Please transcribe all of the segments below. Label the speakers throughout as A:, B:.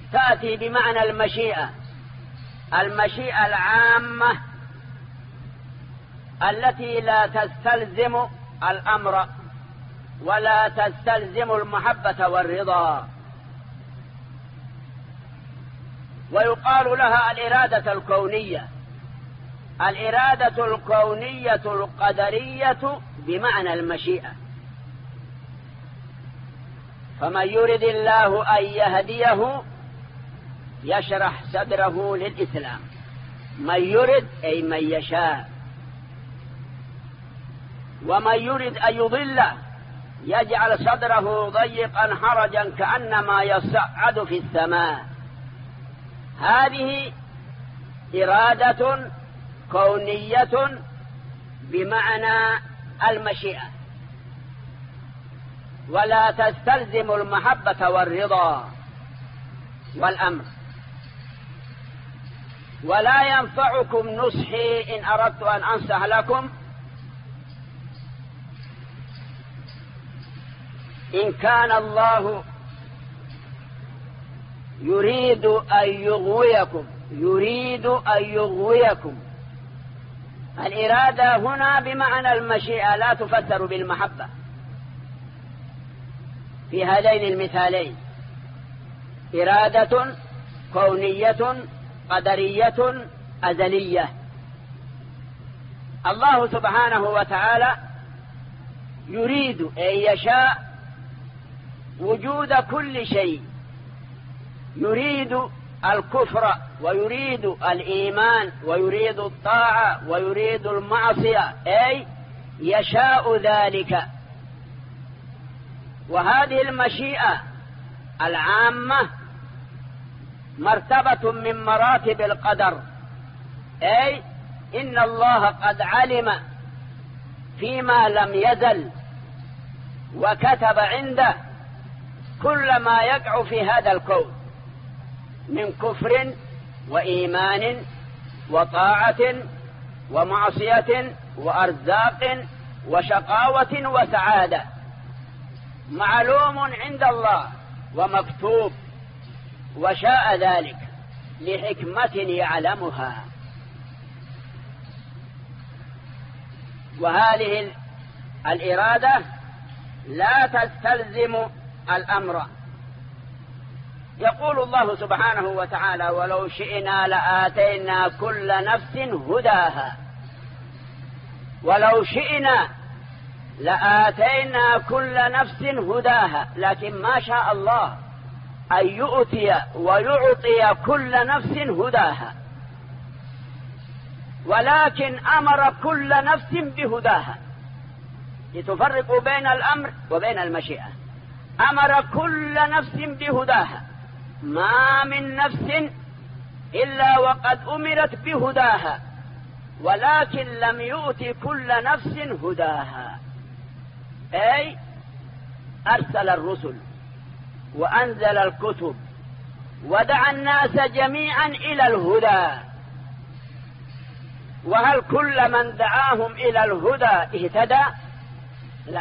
A: تأتي بمعنى المشيئة، المشيئة العامة التي لا تستلزم الأمر ولا تستلزم المحبة والرضا، ويقال لها الإرادة الكونية. الإرادة الكونية القدرية بمعنى المشيئة. فمن يرد الله أن يهديه يشرح صدره للإسلام. من يرد أي من يشاء. ومن يرد أن يضله يجعل صدره ضيقا حرجا كأنما يصعد في السماء. هذه إرادة كونية بمعنى المشيئة، ولا تستلزم المحبة والرضا والأمر. ولا ينفعكم نصحي إن أردت أن أنصح لكم إن كان الله يريد أن يغويكم. الإرادة هنا بمعنى المشيئة، لا تفسر بالمحبة في هذين المثالين. إرادة كونية قدرية أزلية. الله سبحانه وتعالى يريد أن يشاء وجود كل شيء، يريد الكفر ويريد الإيمان ويريد الطاعة ويريد المعصية، أي يشاء ذلك. وهذه المشيئة العامة مرتبة من مراتب القدر، أي إن الله قد علم فيما لم يزل وكتب عنده كل ما يقع في هذا الكون من كفر وإيمان وطاعة ومعصية وأرزاق وشقاوة وسعادة، معلوم عند الله ومكتوب، وشاء ذلك لحكمة يعلمها. وهذه الإرادة لا تستلزم الأمر. يقول الله سبحانه وتعالى: ولو شئنا لآتينا كل نفس هداها. ولو شئنا لآتينا كل نفس هداها، لكن ما شاء الله أن يؤتي ويعطي كل نفس هداها، ولكن أمر كل نفس بهداها لتفرق بين الأمر وبين المشيئة. أمر كل نفس بهداها، ما من نفس إلا وقد أمرت بهداها، ولكن لم يؤت كل نفس هداها، أي أرسل الرسل وأنزل الكتب ودعا الناس جميعا إلى الهدى. وهل كل من دعاهم إلى الهدى اهتدى؟ لا.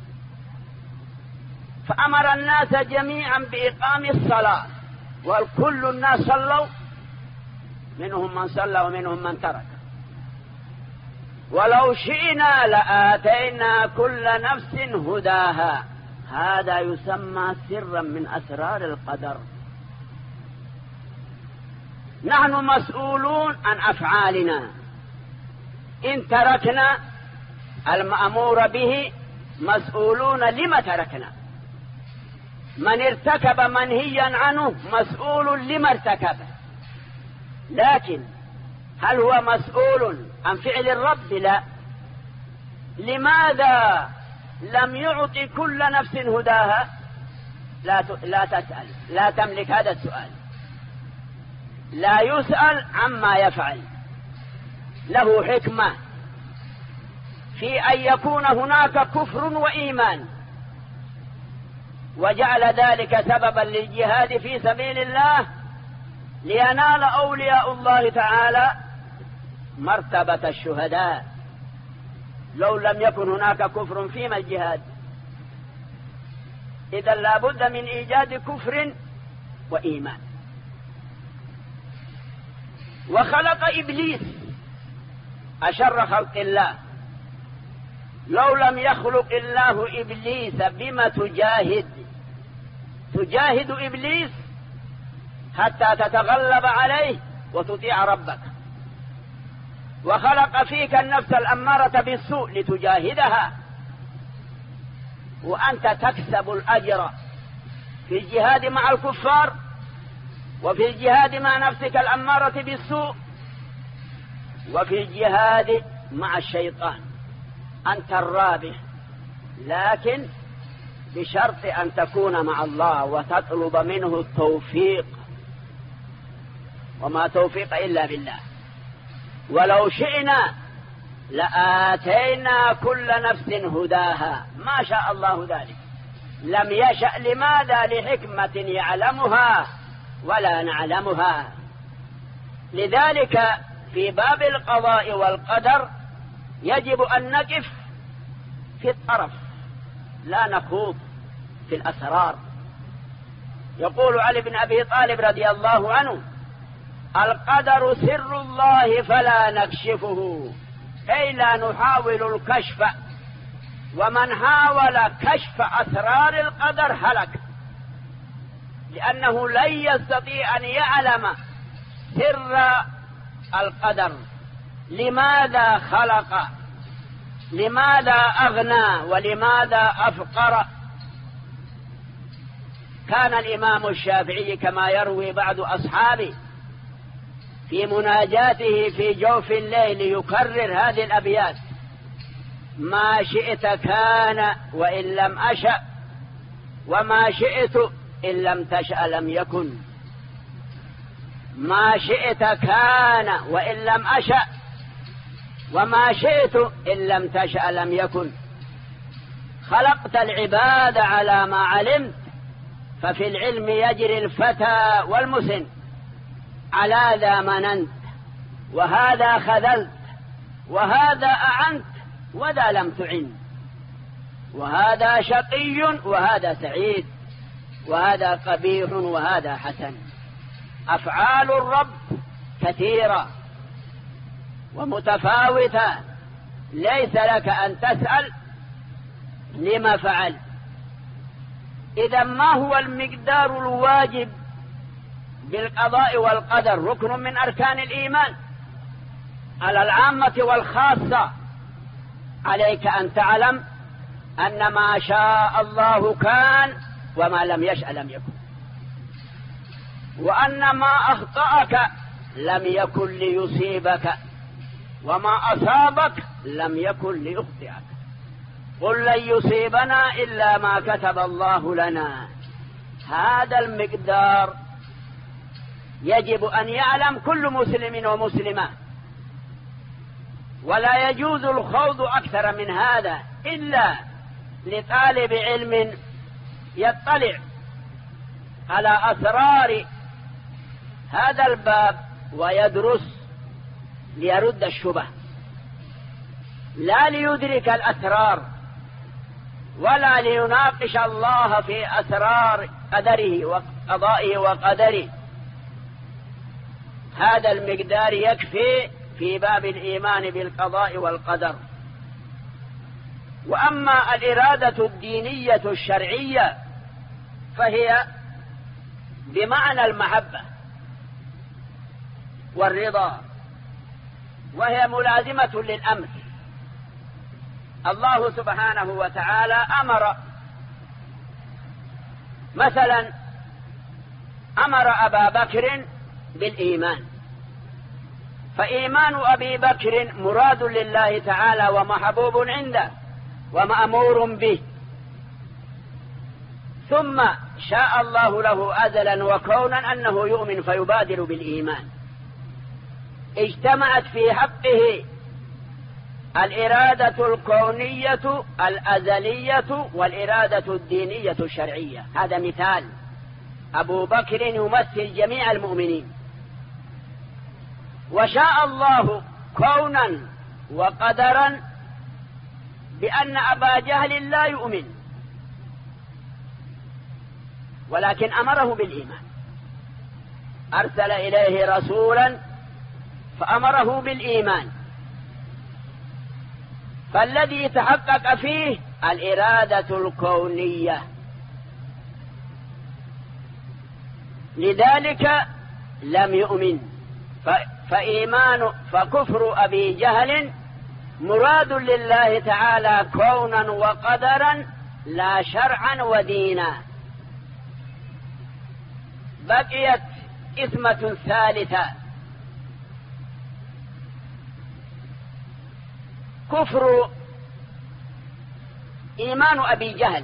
A: فأمر الناس جميعا بإقام الصلاة، وكل الناس صلوا، منهم من صلى ومنهم من ترك. ولو شئنا لآتينا كل نفس هداها. هذا يسمى سرا من أسرار القدر. نحن مسؤولون عن أفعالنا. إن تركنا المأمور به مسؤولون لما تركنا. من ارتكب منهيا عنه مسؤول لما ارتكبه. لكن هل هو مسؤول عن فعل الرب؟ لا. لماذا لم يعطي كل نفس هداها؟ لا تسأل، لا تملك هذا السؤال. لا يسأل عما يفعل، له حكمة في أن يكون هناك كفر وإيمان، وجعل ذلك سببا للجهاد في سبيل الله لينال أولياء الله تعالى مرتبة الشهداء. لو لم يكن هناك كفر فيما الجهاد؟ إذا لا بد من إيجاد كفر وإيمان. وخلق إبليس أشر خلق الله. لو لم يخلق الله إبليس بما تجاهد إبليس حتى تتغلب عليه وتطيع ربك. وخلق فيك النفس الأمارة بالسوء لتجاهدها، وأنت تكسب الأجر في الجهاد مع الكفار وفي الجهاد مع نفسك الأمارة بالسوء وفي الجهاد مع الشيطان. أنت الرابح، لكن بشرط أن تكون مع الله وتطلب منه التوفيق، وما توفيق إلا بالله. ولو شئنا لآتينا كل نفس هداها، ما شاء الله ذلك، لم يشأ. لماذا؟ لحكمة يعلمها ولا نعلمها. لذلك في باب القضاء والقدر يجب أن نقف في الطرف، لا نخوض في الأسرار. يقول علي بن أبي طالب رضي الله عنه: القدر سر الله فلا نكشفه، أي لا نحاول الكشف، ومن حاول كشف أسرار القدر هلك، لأنه لن يستطيع أن يعلم سر القدر. لماذا خلق، لماذا أغنى، ولماذا أفقر. كان الإمام الشافعي كما يروي بعض أصحابه في مناجاته في جوف الليل يكرر هذه الأبيات: ما شئت كان وإن لم أشأ، وما شئت إن لم تشأ لم يكن. ما شئت كان وإن لم أشأ، وما شئت إن لم تشأ لم يكن. خلقت العباد على ما علمت، ففي العلم يجري الفتى والمسن. على ذا مننت وهذا خذلت، وهذا أعنت وذا لم تعن، وهذا شقي وهذا سعيد، وهذا قبيح وهذا حسن. أفعال الرب كثيرة ومتفاوتة، ليس لك أن تسأل لما فعل. إذا ما هو المقدار الواجب بالقضاء والقدر؟ ركن من أركان الإيمان على العامة والخاصة. عليك أن تعلم أن ما شاء الله كان، وما لم يشأ لم يكن، وأن ما أخطأك لم يكن ليصيبك، وما أصابك لم يكن ليخطئك. قل لن يصيبنا إلا ما كتب الله لنا. هذا المقدار يجب أن يعلم كل مسلم ومسلمة، ولا يجوز الخوض أكثر من هذا إلا لطالب علم يطلع على أسرار هذا الباب ويدرس ليرد الشبه، لا ليدرك الأسرار ولا ليناقش الله في أسرار قدره وقضائه وقدره. هذا المقدار يكفي في باب الإيمان بالقضاء والقدر. وأما الإرادة الدينية الشرعية فهي بمعنى المحبة والرضا، وهي ملازمة للأمر. الله سبحانه وتعالى أمر مثلا أمر أبا بكر بالإيمان، فإيمان أبي بكر مراد لله تعالى ومحبوب عنده ومأمور به، ثم شاء الله له أزلا وكونا أنه يؤمن فيبادر بالإيمان. اجتمعت في حقه الإرادة الكونية الأزلية والإرادة الدينية الشرعية. هذا مثال. أبو بكر يمثل جميع المؤمنين، وشاء الله كونا وقدرا بأن أبا جهل لا يؤمن، ولكن أمره بالإيمان. أرسل إليه رسولا فأمره بالإيمان، فالذي تحقق فيه الإرادة الكونية، لذلك لم يؤمن. فكفر أبي جهل مراد لله تعالى كونا وقدرا لا شرعا ودينا. بقيت إثمة ثالثة، كفر إيمان أبي جهل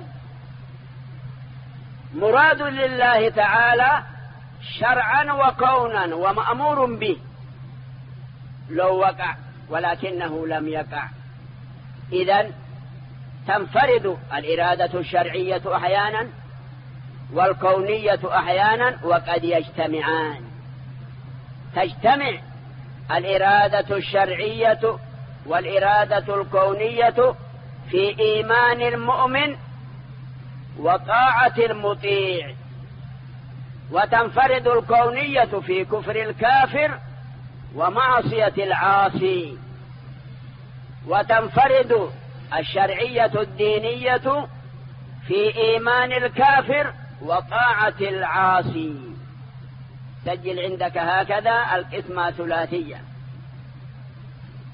A: مراد لله تعالى شرعا وكونا ومأمور به لو وقع، ولكنه لم يقع. إذن تنفرد الإرادة الشرعية أحيانا والكونية أحيانا، وقد يجتمعان. تجتمع الإرادة الشرعية والإرادة الكونية في إيمان المؤمن وطاعة المطيع، وتنفرد الكونية في كفر الكافر ومعصية العاصي، وتنفرد الشرعية الدينية في إيمان الكافر وطاعة العاصي. سجل عندك هكذا القسمة ثلاثية.